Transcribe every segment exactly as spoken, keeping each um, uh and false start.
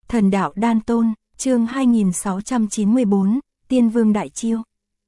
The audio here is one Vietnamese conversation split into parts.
Thần đạo đan tôn, chương hai nghìn sáu trăm chín mươi bốn, Tiên Vương Đại Chiêu.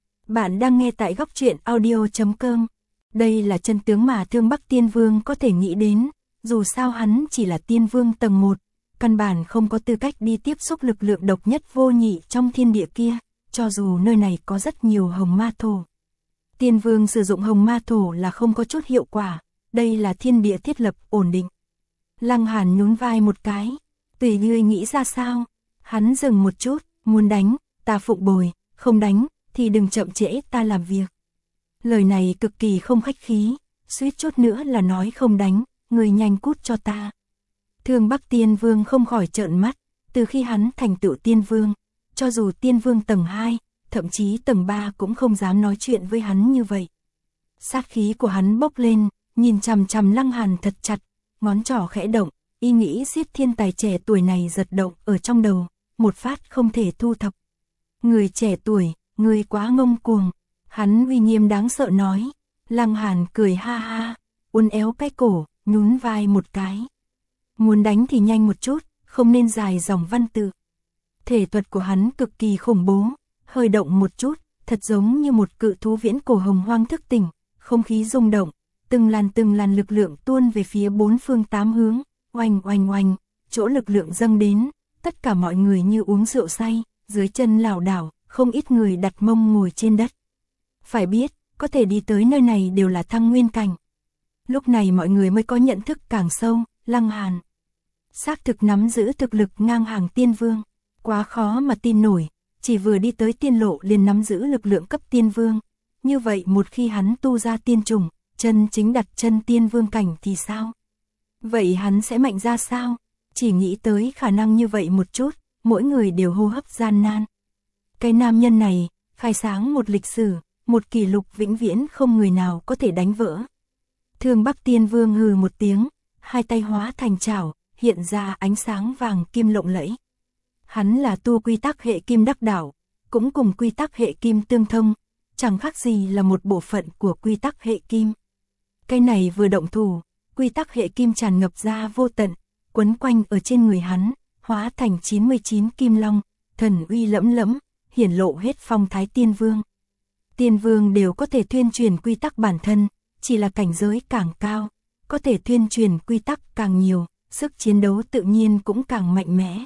Bạn đang nghe tại góc truyện audio chấm com. Đây là chân tướng mà Thương Bắc Tiên Vương có thể nghĩ đến, dù sao hắn chỉ là Tiên Vương tầng một, căn bản không có tư cách đi tiếp xúc lực lượng độc nhất vô nhị trong thiên địa kia, cho dù nơi này có rất nhiều hồng ma thổ. Tiên Vương sử dụng hồng ma thổ là không có chút hiệu quả, đây là thiên địa thiết lập ổn định. Lăng Hàn nhún vai một cái, tùy ngươi nghĩ ra sao. Hắn dừng một chút, muốn đánh, ta phụng bồi, không đánh, thì đừng chậm trễ ta làm việc. Lời này cực kỳ không khách khí, suýt chút nữa là nói không đánh, người nhanh cút cho ta. Thương Bắc Tiên Vương không khỏi trợn mắt, từ khi hắn thành tựu Tiên Vương, cho dù Tiên Vương tầng hai, thậm chí tầng ba cũng không dám nói chuyện với hắn như vậy. Sát khí của hắn bốc lên, nhìn chằm chằm Lăng Hàn thật chặt, ngón trỏ khẽ động, ý nghĩ giết thiên tài trẻ tuổi này giật động ở trong đầu, một phát không thể thu thập. Người trẻ tuổi, người quá ngông cuồng, hắn uy nghiêm đáng sợ nói. Lăng Hàn cười ha ha, uốn éo cái cổ, nhún vai một cái. Muốn đánh thì nhanh một chút, không nên dài dòng văn tự. Thể thuật của hắn cực kỳ khủng bố, hơi động một chút, thật giống như một cự thú viễn cổ hồng hoang thức tỉnh, không khí rung động, từng làn từng làn lực lượng tuôn về phía bốn phương tám hướng, oanh oanh oanh, chỗ lực lượng dâng đến, tất cả mọi người như uống rượu say, dưới chân lảo đảo, không ít người đặt mông ngồi trên đất. Phải biết, có thể đi tới nơi này đều là thăng nguyên cảnh. Lúc này mọi người mới có nhận thức càng sâu, Lăng Hàn xác thực nắm giữ thực lực ngang hàng Tiên Vương, quá khó mà tin nổi, chỉ vừa đi tới tiên lộ liền nắm giữ lực lượng cấp Tiên Vương. Như vậy một khi hắn tu ra tiên trùng, chân chính đặt chân Tiên Vương cảnh thì sao? Vậy hắn sẽ mạnh ra sao? Chỉ nghĩ tới khả năng như vậy một chút, mỗi người đều hô hấp gian nan. Cái nam nhân này, khai sáng một lịch sử, một kỷ lục vĩnh viễn không người nào có thể đánh vỡ. Thương Bắc Tiên Vương hừ một tiếng, hai tay hóa thành chảo, hiện ra ánh sáng vàng kim lộng lẫy. Hắn là tu quy tắc hệ kim đắc đạo, cũng cùng quy tắc hệ kim tương thông, chẳng khác gì là một bộ phận của quy tắc hệ kim. Cái này vừa động thủ, quy tắc hệ kim tràn ngập ra vô tận, quấn quanh ở trên người hắn, hóa thành chín mươi chín kim long, thần uy lẫm lẫm, hiển lộ hết phong thái Tiên Vương. Tiên Vương đều có thể thuyên truyền quy tắc bản thân, chỉ là cảnh giới càng cao, có thể thuyên truyền quy tắc càng nhiều, sức chiến đấu tự nhiên cũng càng mạnh mẽ.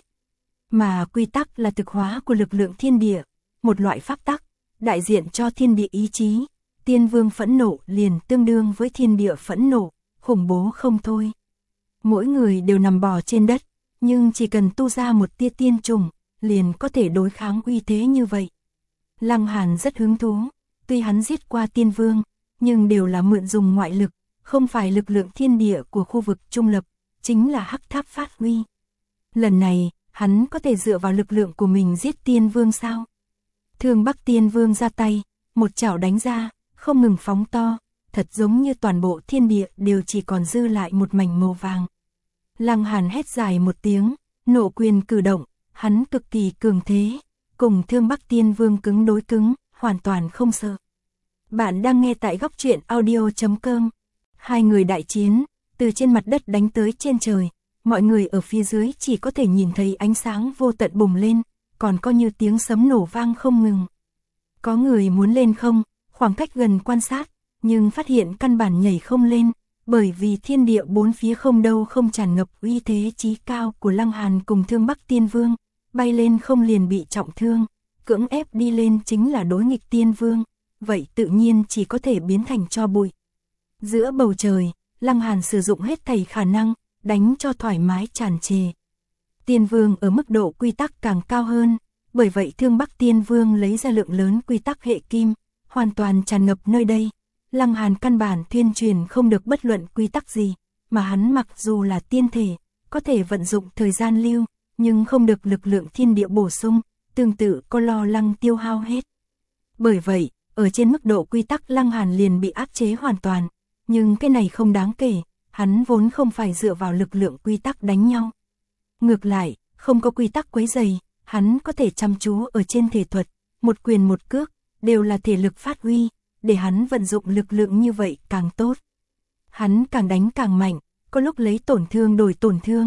Mà quy tắc là thực hóa của lực lượng thiên địa, một loại pháp tắc, đại diện cho thiên địa ý chí. Tiên Vương phẫn nộ liền tương đương với thiên địa phẫn nộ, khủng bố không thôi. Mỗi người đều nằm bò trên đất, nhưng chỉ cần tu ra một tia tiên trùng, liền có thể đối kháng uy thế như vậy. Lăng Hàn rất hứng thú, tuy hắn giết qua Tiên Vương, nhưng đều là mượn dùng ngoại lực, không phải lực lượng thiên địa của khu vực trung lập, chính là hắc tháp phát huy. Lần này, hắn có thể dựa vào lực lượng của mình giết Tiên Vương sao? Thương Bắc Tiên Vương ra tay, một chảo đánh ra, không ngừng phóng to, thật giống như toàn bộ thiên địa đều chỉ còn dư lại một mảnh màu vàng. Lăng Hàn hét dài một tiếng, nộ quyền cử động, hắn cực kỳ cường thế, cùng Thương Bắc Tiên Vương cứng đối cứng, hoàn toàn không sợ. Bạn đang nghe tại góc truyện audio chấm com. Hai người đại chiến, từ trên mặt đất đánh tới trên trời, mọi người ở phía dưới chỉ có thể nhìn thấy ánh sáng vô tận bùng lên, còn có như tiếng sấm nổ vang không ngừng. Có người muốn lên không, khoảng cách gần quan sát, nhưng phát hiện căn bản nhảy không lên, bởi vì thiên địa bốn phía không đâu không tràn ngập uy thế chí cao của Lăng Hàn cùng Thương Bắc Tiên Vương, bay lên không liền bị trọng thương, cưỡng ép đi lên chính là đối nghịch Tiên Vương, vậy tự nhiên chỉ có thể biến thành tro bụi. Giữa bầu trời, Lăng Hàn sử dụng hết thảy khả năng, đánh cho thoải mái tràn trề. Tiên Vương ở mức độ quy tắc càng cao hơn, bởi vậy Thương Bắc Tiên Vương lấy ra lượng lớn quy tắc hệ kim, hoàn toàn tràn ngập nơi đây. Lăng Hàn căn bản thuyên truyền không được bất luận quy tắc gì, mà hắn mặc dù là tiên thể, có thể vận dụng thời gian lưu, nhưng không được lực lượng thiên địa bổ sung, tương tự có lo lắng tiêu hao hết. Bởi vậy, ở trên mức độ quy tắc Lăng Hàn liền bị áp chế hoàn toàn, nhưng cái này không đáng kể, hắn vốn không phải dựa vào lực lượng quy tắc đánh nhau. Ngược lại, không có quy tắc quấy rầy, hắn có thể chăm chú ở trên thể thuật, một quyền một cước, đều là thể lực phát huy, để hắn vận dụng lực lượng như vậy càng tốt. Hắn càng đánh càng mạnh, có lúc lấy tổn thương đổi tổn thương,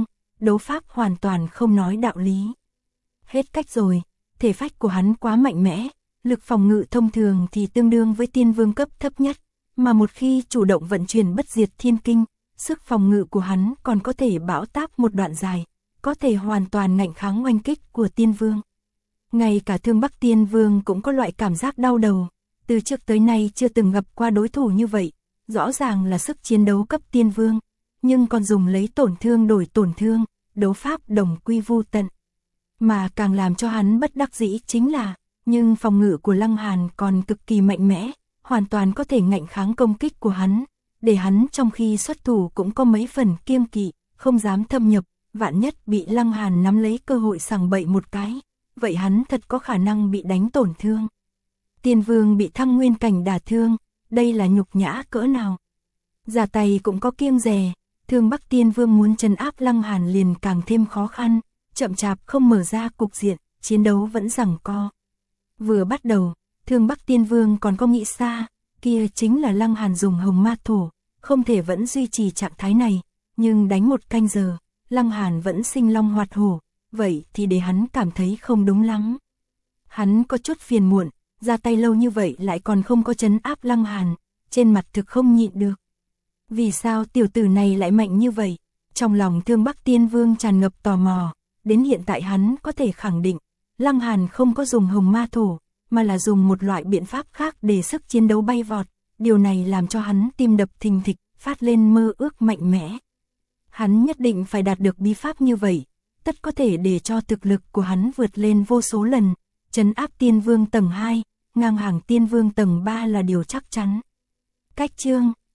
đấu pháp hoàn toàn không nói đạo lý. Hết cách rồi, thể phách của hắn quá mạnh mẽ, lực phòng ngự thông thường thì tương đương với tiên vương cấp thấp nhất, mà một khi chủ động vận chuyển bất diệt thiên kinh, sức phòng ngự của hắn còn có thể bão táp một đoạn dài, có thể hoàn toàn ngạnh kháng oanh kích của tiên vương. Ngay cả Thương Bắc Tiên Vương cũng có loại cảm giác đau đầu, từ trước tới nay chưa từng gặp qua đối thủ như vậy, rõ ràng là sức chiến đấu cấp tiên vương, nhưng còn dùng lấy tổn thương đổi tổn thương, đấu pháp đồng quy vu tận. Mà càng làm cho hắn bất đắc dĩ chính là, nhưng phòng ngự của Lăng Hàn còn cực kỳ mạnh mẽ, hoàn toàn có thể ngạnh kháng công kích của hắn, để hắn trong khi xuất thủ cũng có mấy phần kiêng kỵ, không dám thâm nhập, vạn nhất bị Lăng Hàn nắm lấy cơ hội sằng bậy một cái, vậy hắn thật có khả năng bị đánh tổn thương. Tiên vương bị thăng nguyên cảnh đả thương, đây là nhục nhã cỡ nào. Giả tay cũng có kiêng dè, Thương Bắc Tiên Vương muốn trấn áp Lăng Hàn liền càng thêm khó khăn, chậm chạp không mở ra cục diện, chiến đấu vẫn giằng co. Vừa bắt đầu, Thương Bắc Tiên Vương còn có nghĩ xa, kia chính là Lăng Hàn dùng hồng ma thổ, không thể vẫn duy trì trạng thái này, nhưng đánh một canh giờ, Lăng Hàn vẫn sinh long hoạt hổ, vậy thì để hắn cảm thấy không đúng lắm. Hắn có chút phiền muộn, ra tay lâu như vậy lại còn không có trấn áp Lăng Hàn, trên mặt thực không nhịn được. Vì sao tiểu tử này lại mạnh như vậy? Trong lòng Thương Bắc Tiên Vương tràn ngập tò mò, đến hiện tại hắn có thể khẳng định, Lăng Hàn không có dùng hồng ma thổ, mà là dùng một loại biện pháp khác để sức chiến đấu bay vọt, điều này làm cho hắn tim đập thình thịch, phát lên mơ ước mạnh mẽ. Hắn nhất định phải đạt được bí pháp như vậy, tất có thể để cho thực lực của hắn vượt lên vô số lần, trấn áp tiên vương tầng hai, ngang hàng tiên vương tầng ba là điều chắc chắn. Cách chương